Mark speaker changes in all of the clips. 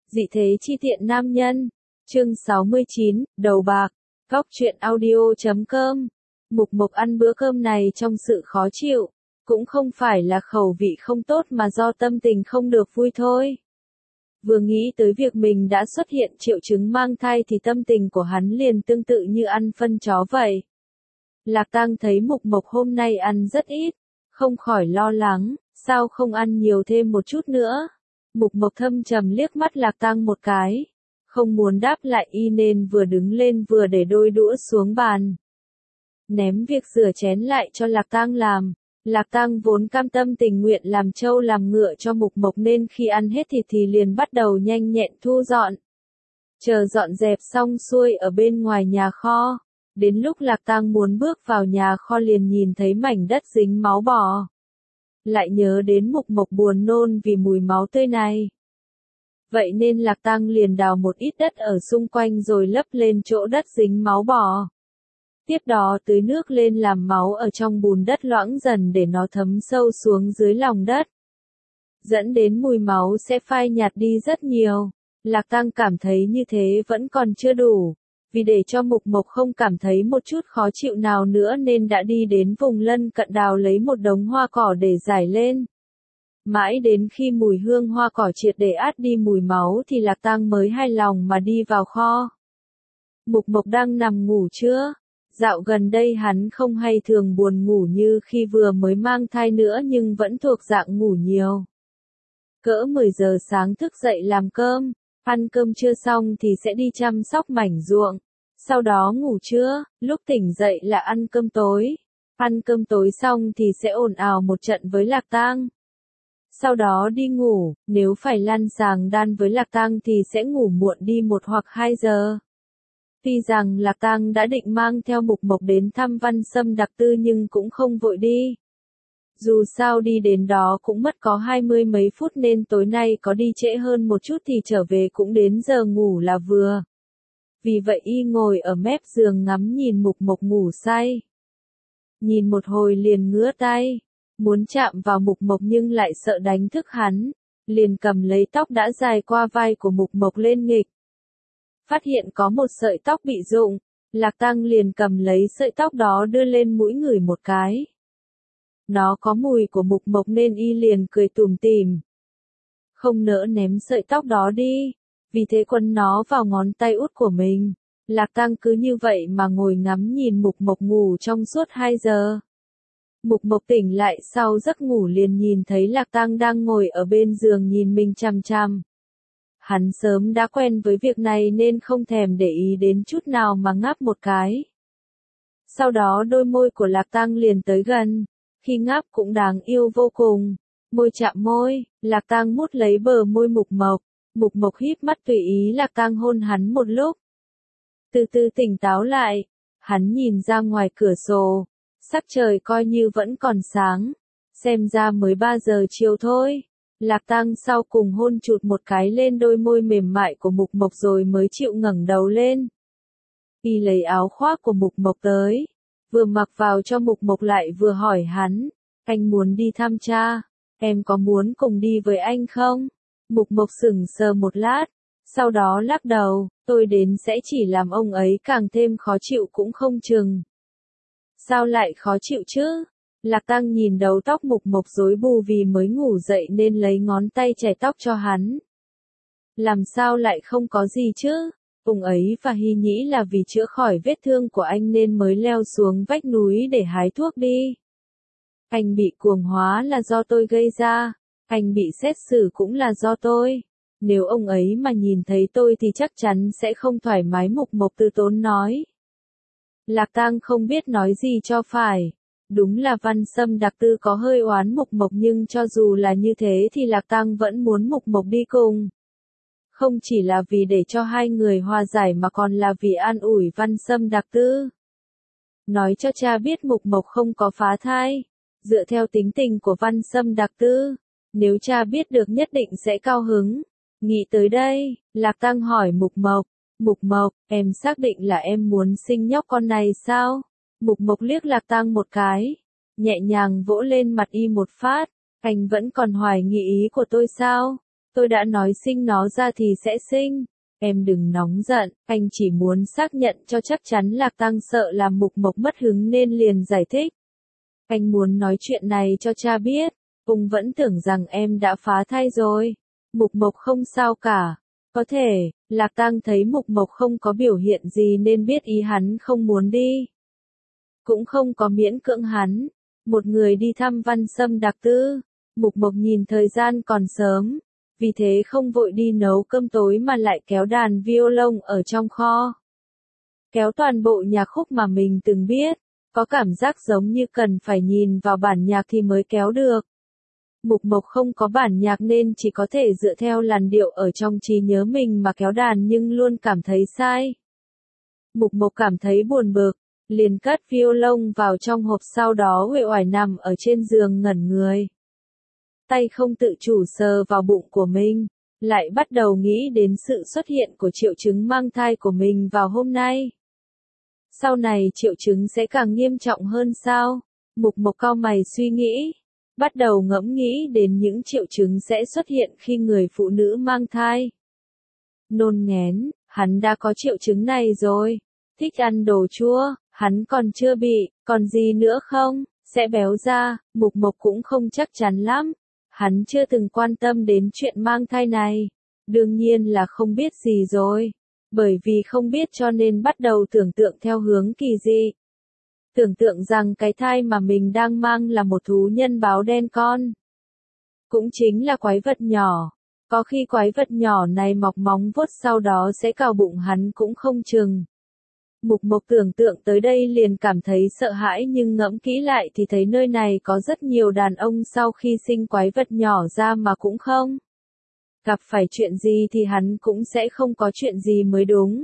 Speaker 1: Dị thế chi tiện nam nhân. Chương 69, đầu bạc. Góc truyện audio.com. Mục Mộc ăn bữa cơm này trong sự khó chịu. Cũng không phải là khẩu vị không tốt mà do tâm tình không được vui thôi. Vừa nghĩ tới việc mình đã xuất hiện triệu chứng mang thai thì tâm tình của hắn liền tương tự như ăn phân chó vậy. Lạc Tăng thấy Mục Mộc hôm nay ăn rất ít, không khỏi lo lắng, sao không ăn nhiều thêm một chút nữa. Mục Mộc thâm trầm liếc mắt Lạc Tăng một cái, không muốn đáp lại y nên vừa đứng lên vừa để đôi đũa xuống bàn. Ném việc rửa chén lại cho Lạc Tăng làm. Lạc Tăng vốn cam tâm tình nguyện làm trâu làm ngựa cho Mục Mộc nên khi ăn hết thịt thì liền bắt đầu nhanh nhẹn thu dọn. Chờ dọn dẹp xong xuôi ở bên ngoài nhà kho. Đến lúc Lạc Tăng muốn bước vào nhà kho liền nhìn thấy mảnh đất dính máu bò. Lại nhớ đến Mục Mộc buồn nôn vì mùi máu tươi này. Vậy nên Lạc Tăng liền đào một ít đất ở xung quanh rồi lấp lên chỗ đất dính máu bò. Tiếp đó tưới nước lên làm máu ở trong bùn đất loãng dần để nó thấm sâu xuống dưới lòng đất. Dẫn đến mùi máu sẽ phai nhạt đi rất nhiều. Lạc Tăng cảm thấy như thế vẫn còn chưa đủ. Vì để cho Mục Mộc không cảm thấy một chút khó chịu nào nữa nên đã đi đến vùng lân cận đào lấy một đống hoa cỏ để rải lên. Mãi đến khi mùi hương hoa cỏ triệt để át đi mùi máu thì Lạc Tăng mới hài lòng mà đi vào kho. Mục Mộc đang nằm ngủ chưa? Dạo gần đây hắn không hay thường buồn ngủ như khi vừa mới mang thai nữa nhưng vẫn thuộc dạng ngủ nhiều. Cỡ 10 giờ sáng thức dậy làm cơm, ăn cơm trưa xong thì sẽ đi chăm sóc mảnh ruộng, sau đó ngủ trưa, lúc tỉnh dậy là ăn cơm tối. Ăn cơm tối xong thì sẽ ồn ào một trận với Lạc Tăng. Sau đó đi ngủ, nếu phải lăn giường đan với Lạc Tăng thì sẽ ngủ muộn đi 1 hoặc 2 giờ. Tuy rằng Lạc Tăng đã định mang theo Mục Mộc đến thăm Văn Sâm Đặc Tư nhưng cũng không vội đi. Dù sao đi đến đó cũng mất có 20 mấy phút nên tối nay có đi trễ hơn một chút thì trở về cũng đến giờ ngủ là vừa. Vì vậy y ngồi ở mép giường ngắm nhìn Mục Mộc ngủ say. Nhìn một hồi liền ngứa tay, muốn chạm vào Mục Mộc nhưng lại sợ đánh thức hắn, liền cầm lấy tóc đã dài qua vai của Mục Mộc lên nghịch. Phát hiện có một sợi tóc bị rụng, Lạc Tăng liền cầm lấy sợi tóc đó đưa lên mũi ngửi một cái. Nó có mùi của Mục Mộc nên y liền cười tủm tỉm. Không nỡ ném sợi tóc đó đi, vì thế quấn nó vào ngón tay út của mình. Lạc Tăng cứ như vậy mà ngồi ngắm nhìn Mục Mộc ngủ trong suốt 2 giờ. Mục Mộc tỉnh lại sau giấc ngủ liền nhìn thấy Lạc Tăng đang ngồi ở bên giường nhìn mình chằm chằm. Hắn sớm đã quen với việc này nên không thèm để ý đến chút nào mà ngáp một cái. Sau đó đôi môi của Lạc Tăng liền tới gần, khi ngáp cũng đáng yêu vô cùng. Môi chạm môi, Lạc Tăng mút lấy bờ môi Mục Mộc. Mục Mộc híp mắt tùy ý Lạc Tăng hôn hắn một lúc. Từ từ tỉnh táo lại, hắn nhìn ra ngoài cửa sổ, sắc trời coi như vẫn còn sáng, xem ra mới 3 giờ chiều thôi. Lạc Tăng sau cùng hôn chụt một cái lên đôi môi mềm mại của Mục Mộc rồi mới chịu ngẩng đầu lên. Y lấy áo khoác của Mục Mộc tới, vừa mặc vào cho Mục Mộc lại vừa hỏi hắn, anh muốn đi thăm cha, em có muốn cùng đi với anh không? Mục Mộc sững sờ một lát, sau đó lắc đầu, tôi đến sẽ chỉ làm ông ấy càng thêm khó chịu cũng không chừng. Sao lại khó chịu chứ? Lạc Tăng nhìn đầu tóc Mục Mộc rối bù vì mới ngủ dậy nên lấy ngón tay chải tóc cho hắn. Làm sao lại không có gì chứ? Ông ấy và Hy Nhĩ là vì chữa khỏi vết thương của anh nên mới leo xuống vách núi để hái thuốc đi. Anh bị cuồng hóa là do tôi gây ra, anh bị xét xử cũng là do tôi. Nếu ông ấy mà nhìn thấy tôi thì chắc chắn sẽ không thoải mái, Mục Mộc từ tốn nói. Lạc Tăng không biết nói gì cho phải. Đúng là Văn Sâm Đặc Tư có hơi oán Mục Mộc nhưng cho dù là như thế thì Lạc Tăng vẫn muốn Mục Mộc đi cùng. Không chỉ là vì để cho hai người hòa giải mà còn là vì an ủi Văn Sâm Đặc Tư. Nói cho cha biết Mục Mộc không có phá thai. Dựa theo tính tình của Văn Sâm Đặc Tư, nếu cha biết được nhất định sẽ cao hứng. Nghĩ tới đây, Lạc Tăng hỏi Mục Mộc, Mục Mộc, em xác định là em muốn sinh nhóc con này sao? Mục Mộc liếc Lạc Tăng một cái, nhẹ nhàng vỗ lên mặt y một phát, anh vẫn còn hoài nghi ý của tôi sao? Tôi đã nói sinh nó ra thì sẽ sinh. Em đừng nóng giận, anh chỉ muốn xác nhận cho chắc chắn. Lạc Tăng sợ làm Mục Mộc mất hứng nên liền giải thích. Anh muốn nói chuyện này cho cha biết. Ông vẫn tưởng rằng em đã phá thai rồi. Mục Mộc không sao cả. Có thể, Lạc Tăng thấy Mục Mộc không có biểu hiện gì nên biết ý hắn không muốn đi. Cũng không có miễn cưỡng hắn. Một người đi thăm Văn Sâm Đặc Tư. Mục Mộc nhìn thời gian còn sớm. Vì thế không vội đi nấu cơm tối mà lại kéo đàn violon ở trong kho. Kéo toàn bộ nhạc khúc mà mình từng biết. Có cảm giác giống như cần phải nhìn vào bản nhạc thì mới kéo được. Mục Mộc không có bản nhạc nên chỉ có thể dựa theo làn điệu ở trong trí nhớ mình mà kéo đàn nhưng luôn cảm thấy sai. Mục Mộc cảm thấy buồn bực, liền cất violon vào trong hộp sau đó uể oải nằm ở trên giường ngẩn người. Tay không tự chủ sờ vào bụng của mình, lại bắt đầu nghĩ đến sự xuất hiện của triệu chứng mang thai của mình vào hôm nay. Sau này triệu chứng sẽ càng nghiêm trọng hơn sao? Mục Mộc cau mày suy nghĩ, bắt đầu ngẫm nghĩ đến những triệu chứng sẽ xuất hiện khi người phụ nữ mang thai. Nôn nghén, hắn đã có triệu chứng này rồi. Thích ăn đồ chua, hắn còn chưa bị, còn gì nữa không? Sẽ béo ra, Mục Mộc cũng không chắc chắn lắm. Hắn chưa từng quan tâm đến chuyện mang thai này. Đương nhiên là không biết gì rồi. Bởi vì không biết cho nên bắt đầu tưởng tượng theo hướng kỳ dị. Tưởng tượng rằng cái thai mà mình đang mang là một thú nhân báo đen con. Cũng chính là quái vật nhỏ. Có khi quái vật nhỏ này mọc móng vuốt sau đó sẽ cào bụng hắn cũng không chừng. Mục Mộc tưởng tượng tới đây liền cảm thấy sợ hãi nhưng ngẫm kỹ lại thì thấy nơi này có rất nhiều đàn ông sau khi sinh quái vật nhỏ ra mà cũng không. Gặp phải chuyện gì thì hắn cũng sẽ không có chuyện gì mới đúng.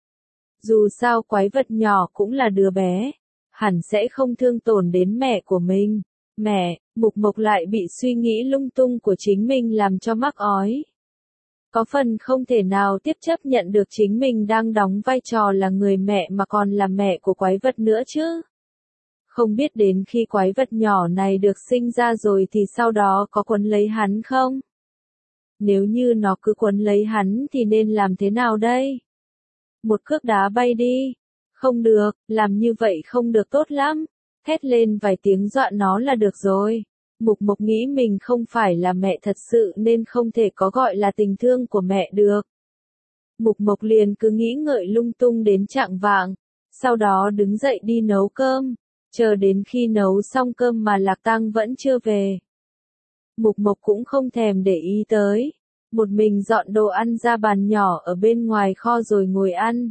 Speaker 1: Dù sao quái vật nhỏ cũng là đứa bé, hẳn sẽ không thương tổn đến mẹ của mình. Mẹ, Mục Mộc lại bị suy nghĩ lung tung của chính mình làm cho mắc ói. Có phần không thể nào tiếp chấp nhận được chính mình đang đóng vai trò là người mẹ mà còn là mẹ của quái vật nữa chứ. Không biết đến khi quái vật nhỏ này được sinh ra rồi thì sau đó có quấn lấy hắn không? Nếu như nó cứ quấn lấy hắn thì nên làm thế nào đây? Một cước đá bay đi. Không được, làm như vậy không được tốt lắm. Thét lên vài tiếng dọa nó là được rồi. Mục Mộc nghĩ mình không phải là mẹ thật sự nên không thể có gọi là tình thương của mẹ được. Mục Mộc liền cứ nghĩ ngợi lung tung đến chạng vạng. Sau đó đứng dậy đi nấu cơm. Chờ đến khi nấu xong cơm mà Lạc Tăng vẫn chưa về. Mục Mộc cũng không thèm để ý tới. Một mình dọn đồ ăn ra bàn nhỏ ở bên ngoài kho rồi ngồi ăn.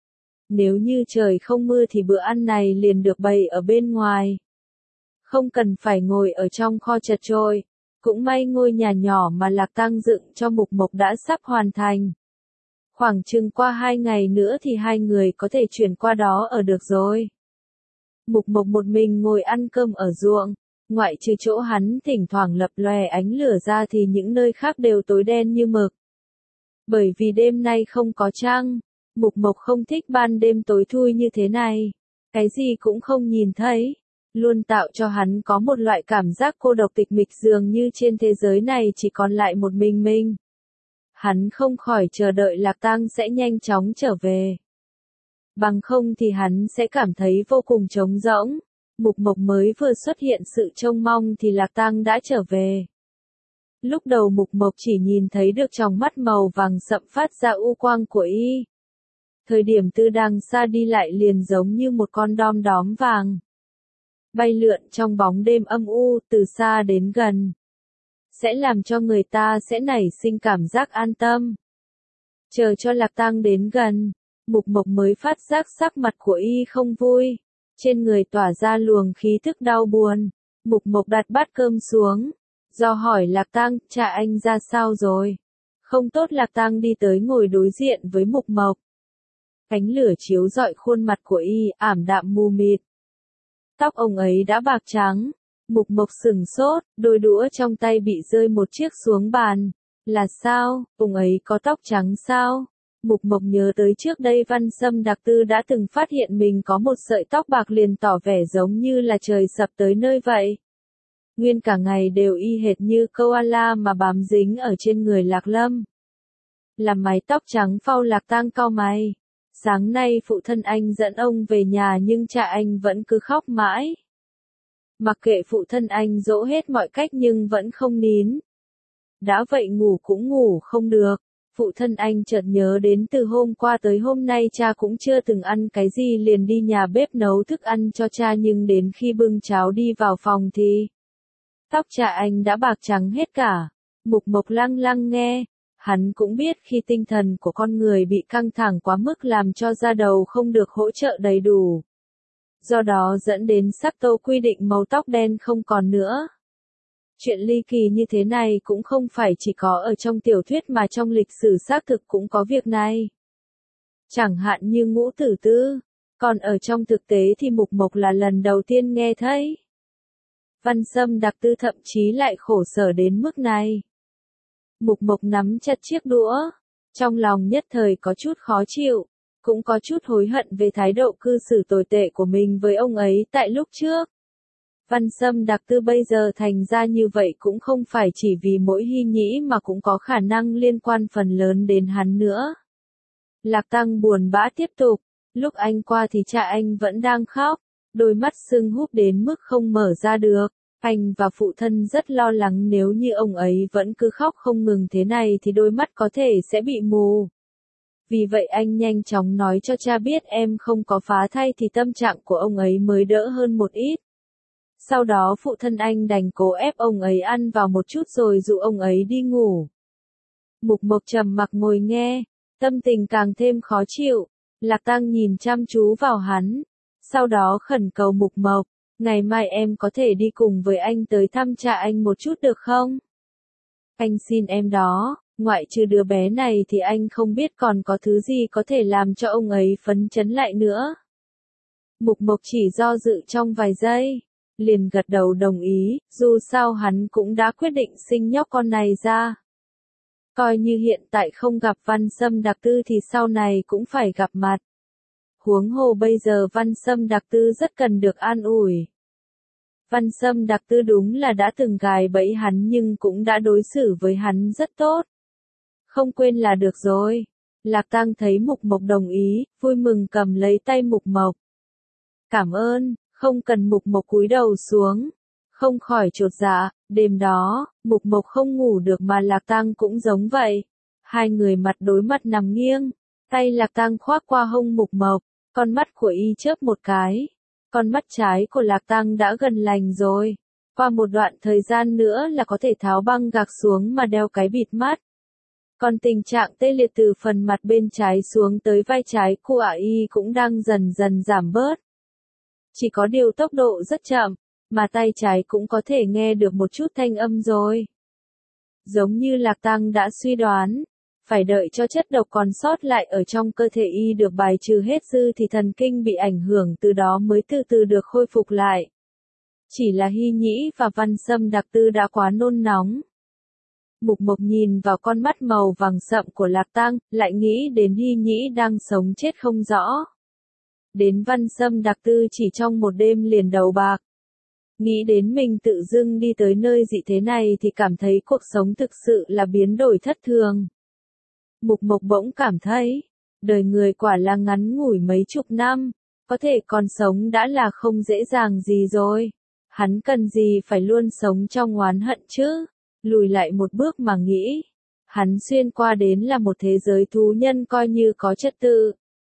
Speaker 1: Nếu như trời không mưa thì bữa ăn này liền được bày ở bên ngoài. Không cần phải ngồi ở trong kho chật chội. Cũng may ngôi nhà nhỏ mà Lạc Tăng dựng cho Mục Mộc đã sắp hoàn thành. Khoảng chừng qua 2 ngày nữa thì hai người có thể chuyển qua đó ở được rồi. Mục Mộc một mình ngồi ăn cơm ở ruộng. Ngoại trừ chỗ hắn thỉnh thoảng lập lòe ánh lửa ra thì những nơi khác đều tối đen như mực. Bởi vì đêm nay không có trăng, Mục Mộc không thích ban đêm tối thui như thế này. Cái gì cũng không nhìn thấy. Luôn tạo cho hắn có một loại cảm giác cô độc tịch mịch dường như trên thế giới này chỉ còn lại một mình. Hắn không khỏi chờ đợi Lạc Tăng sẽ nhanh chóng trở về. Bằng không thì hắn sẽ cảm thấy vô cùng trống rỗng. Mục Mộc mới vừa xuất hiện sự trông mong thì Lạc Tăng đã trở về. Lúc đầu Mục Mộc chỉ nhìn thấy được tròng mắt màu vàng sậm phát ra u quang của y. Thời điểm từ đằng xa đi lại liền giống như một con đom đóm vàng. Bay lượn trong bóng đêm âm u từ xa đến gần. Sẽ làm cho người ta sẽ nảy sinh cảm giác an tâm. Chờ cho Lạc Tăng đến gần, Mục Mộc mới phát giác sắc mặt của y không vui. Trên người tỏa ra luồng khí thức đau buồn. Mục Mộc đặt bát cơm xuống. Do hỏi Lạc Tăng, cha anh ra sao rồi? Không tốt. Lạc Tăng đi tới ngồi đối diện với Mục Mộc. Ánh lửa chiếu rọi khuôn mặt của y, ảm đạm mù mịt. Tóc ông ấy đã bạc trắng. Mục Mộc sửng sốt, đôi đũa trong tay bị rơi một chiếc xuống bàn. Là sao, ông ấy có tóc trắng sao? Mục Mộc nhớ tới trước đây Văn Sâm Đặc Tư đã từng phát hiện mình có một sợi tóc bạc liền tỏ vẻ giống như là trời sập tới nơi vậy. Nguyên cả ngày đều y hệt như koala mà bám dính ở trên người Lạc Lâm. Làm mái tóc trắng phau Lạc Tăng cau mày. Sáng nay phụ thân anh dẫn ông về nhà nhưng cha anh vẫn cứ khóc mãi. Mặc kệ phụ thân anh dỗ hết mọi cách nhưng vẫn không nín. Đã vậy ngủ cũng ngủ không được. Phụ thân anh chợt nhớ đến từ hôm qua tới hôm nay cha cũng chưa từng ăn cái gì liền đi nhà bếp nấu thức ăn cho cha nhưng đến khi bưng cháo đi vào phòng thì tóc cha anh đã bạc trắng hết cả. Mục Mộc lăng lăng nghe. Hắn cũng biết khi tinh thần của con người bị căng thẳng quá mức làm cho da đầu không được hỗ trợ đầy đủ. Do đó dẫn đến sắc tố quy định màu tóc đen không còn nữa. Chuyện ly kỳ như thế này cũng không phải chỉ có ở trong tiểu thuyết mà trong lịch sử xác thực cũng có việc này. Chẳng hạn như Ngũ Tử Tư, còn ở trong thực tế thì Mục Mộc là lần đầu tiên nghe thấy. Văn Sâm Đặc Tư thậm chí lại khổ sở đến mức này. Mục Mộc nắm chặt chiếc đũa, trong lòng nhất thời có chút khó chịu, cũng có chút hối hận về thái độ cư xử tồi tệ của mình với ông ấy tại lúc trước. Văn Sâm Đặc Tư bây giờ thành ra như vậy cũng không phải chỉ vì mỗi Hy Nhĩ mà cũng có khả năng liên quan phần lớn đến hắn nữa. Lạc Tăng buồn bã tiếp tục, lúc anh qua thì cha anh vẫn đang khóc, đôi mắt sưng húp đến mức không mở ra được. Anh và phụ thân rất lo lắng nếu như ông ấy vẫn cứ khóc không ngừng thế này thì đôi mắt có thể sẽ bị mù. Vì vậy anh nhanh chóng nói cho cha biết em không có phá thai thì tâm trạng của ông ấy mới đỡ hơn một ít. Sau đó phụ thân anh đành cố ép ông ấy ăn vào một chút rồi dụ ông ấy đi ngủ. Mục Mộc trầm mặc ngồi nghe, tâm tình càng thêm khó chịu. Lạc Tăng nhìn chăm chú vào hắn, sau đó khẩn cầu Mục Mộc, ngày mai em có thể đi cùng với anh tới thăm cha anh một chút được không? Anh xin em đó, ngoại trừ đứa bé này thì anh không biết còn có thứ gì có thể làm cho ông ấy phấn chấn lại nữa. Mục Mộc chỉ do dự trong vài giây, liền gật đầu đồng ý, dù sao hắn cũng đã quyết định sinh nhóc con này ra. Coi như hiện tại không gặp Văn Sâm Đặc Tư thì sau này cũng phải gặp mặt. Huống hồ bây giờ Văn Sâm Đặc Tư rất cần được an ủi. Văn Sâm Đặc Tư đúng là đã từng gài bẫy hắn nhưng cũng đã đối xử với hắn rất tốt. Không quên là được rồi. Lạc Tăng thấy Mục Mộc đồng ý, vui mừng cầm lấy tay Mục Mộc. Cảm ơn, không cần. Mục Mộc cúi đầu xuống. Không khỏi chột dạ, đêm đó, Mục Mộc không ngủ được mà Lạc Tăng cũng giống vậy. Hai người mặt đối mặt nằm nghiêng, tay Lạc Tăng khoác qua hông Mục Mộc, con mắt của y chớp một cái. Con mắt trái của Lạc Tăng đã gần lành rồi. Qua một đoạn thời gian nữa là có thể tháo băng gạc xuống mà đeo cái bịt mắt. Còn tình trạng tê liệt từ phần mặt bên trái xuống tới vai trái của y cũng đang dần dần giảm bớt. Chỉ có điều tốc độ rất chậm, mà tay trái cũng có thể nghe được một chút thanh âm rồi. Giống như Lạc Tăng đã suy đoán, phải đợi cho chất độc còn sót lại ở trong cơ thể y được bài trừ hết dư thì thần kinh bị ảnh hưởng từ đó mới từ từ được khôi phục lại. Chỉ là Hy Nhĩ và Văn Sâm Đặc Tư đã quá nôn nóng. Mục Mộc nhìn vào con mắt màu vàng sậm của Lạc Tăng, lại nghĩ đến Hy Nhĩ đang sống chết không rõ. Đến Văn Sâm Đặc Tư chỉ trong một đêm liền đầu bạc. Nghĩ đến mình tự dưng đi tới nơi dị thế này thì cảm thấy cuộc sống thực sự là biến đổi thất thường. Mục Mộc bỗng cảm thấy, đời người quả là ngắn ngủi mấy chục năm, có thể còn sống đã là không dễ dàng gì rồi. Hắn cần gì phải luôn sống trong oán hận chứ? Lùi lại một bước mà nghĩ. Hắn xuyên qua đến là một thế giới thú nhân coi như có trật tự.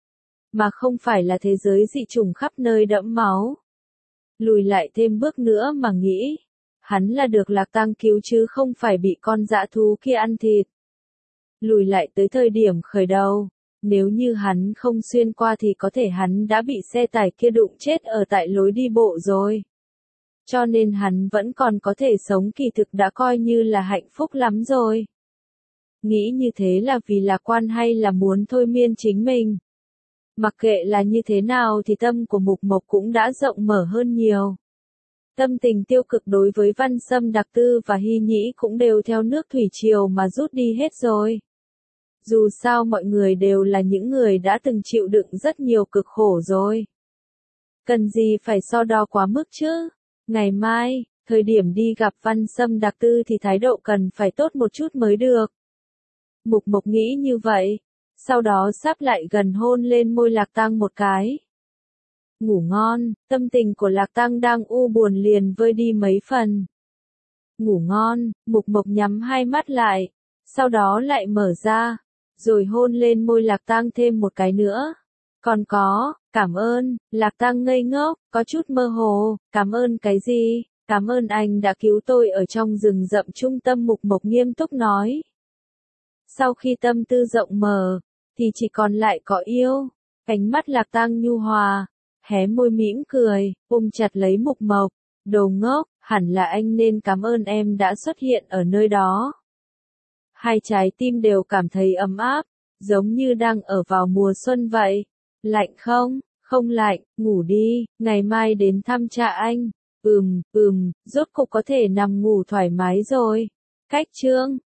Speaker 1: Mà không phải là thế giới dị chủng khắp nơi đẫm máu. Lùi lại thêm bước nữa mà nghĩ. Hắn là được Lạc Tăng cứu chứ không phải bị con dã thú kia ăn thịt. Lùi lại tới thời điểm khởi đầu. Nếu như hắn không xuyên qua thì có thể hắn đã bị xe tải kia đụng chết ở tại lối đi bộ rồi. Cho nên hắn vẫn còn có thể sống kỳ thực đã coi như là hạnh phúc lắm rồi. Nghĩ như thế là vì lạc quan hay là muốn thôi miên chính mình? Mặc kệ là như thế nào thì tâm của Mục Mộc cũng đã rộng mở hơn nhiều. Tâm tình tiêu cực đối với Văn Sâm Đặc Tư và Hy Nhĩ cũng đều theo nước thủy triều mà rút đi hết rồi. Dù sao mọi người đều là những người đã từng chịu đựng rất nhiều cực khổ rồi. Cần gì phải so đo quá mức chứ? Ngày mai, Thời điểm đi gặp Văn Sâm Đặc Tư thì thái độ cần phải tốt một chút mới được. Mục Mộc nghĩ như vậy, sau đó sắp lại gần hôn lên môi Lạc Tăng một cái. Ngủ ngon, tâm tình của Lạc Tăng đang u buồn liền vơi đi mấy phần. Ngủ ngon, Mục Mộc nhắm hai mắt lại, sau đó lại mở ra, rồi hôn lên môi Lạc Tăng thêm một cái nữa. Còn có, cảm ơn, Lạc Tăng ngây ngốc, có chút mơ hồ, cảm ơn cái gì? Cảm ơn anh đã cứu tôi ở trong rừng rậm trung tâm, Mục Mộc nghiêm túc nói. Sau khi tâm tư rộng mở, thì chỉ còn lại có yêu. Ánh mắt Lạc Tăng nhu hòa, hé môi mỉm cười, ôm chặt lấy Mục Mộc. Đồ ngốc, hẳn là anh nên cảm ơn em đã xuất hiện ở nơi đó. Hai trái tim đều cảm thấy ấm áp, giống như đang ở vào mùa xuân vậy. Lạnh không? Không lạnh, ngủ đi, ngày mai đến thăm cha anh. Rốt cục có thể nằm ngủ thoải mái rồi. Cách chương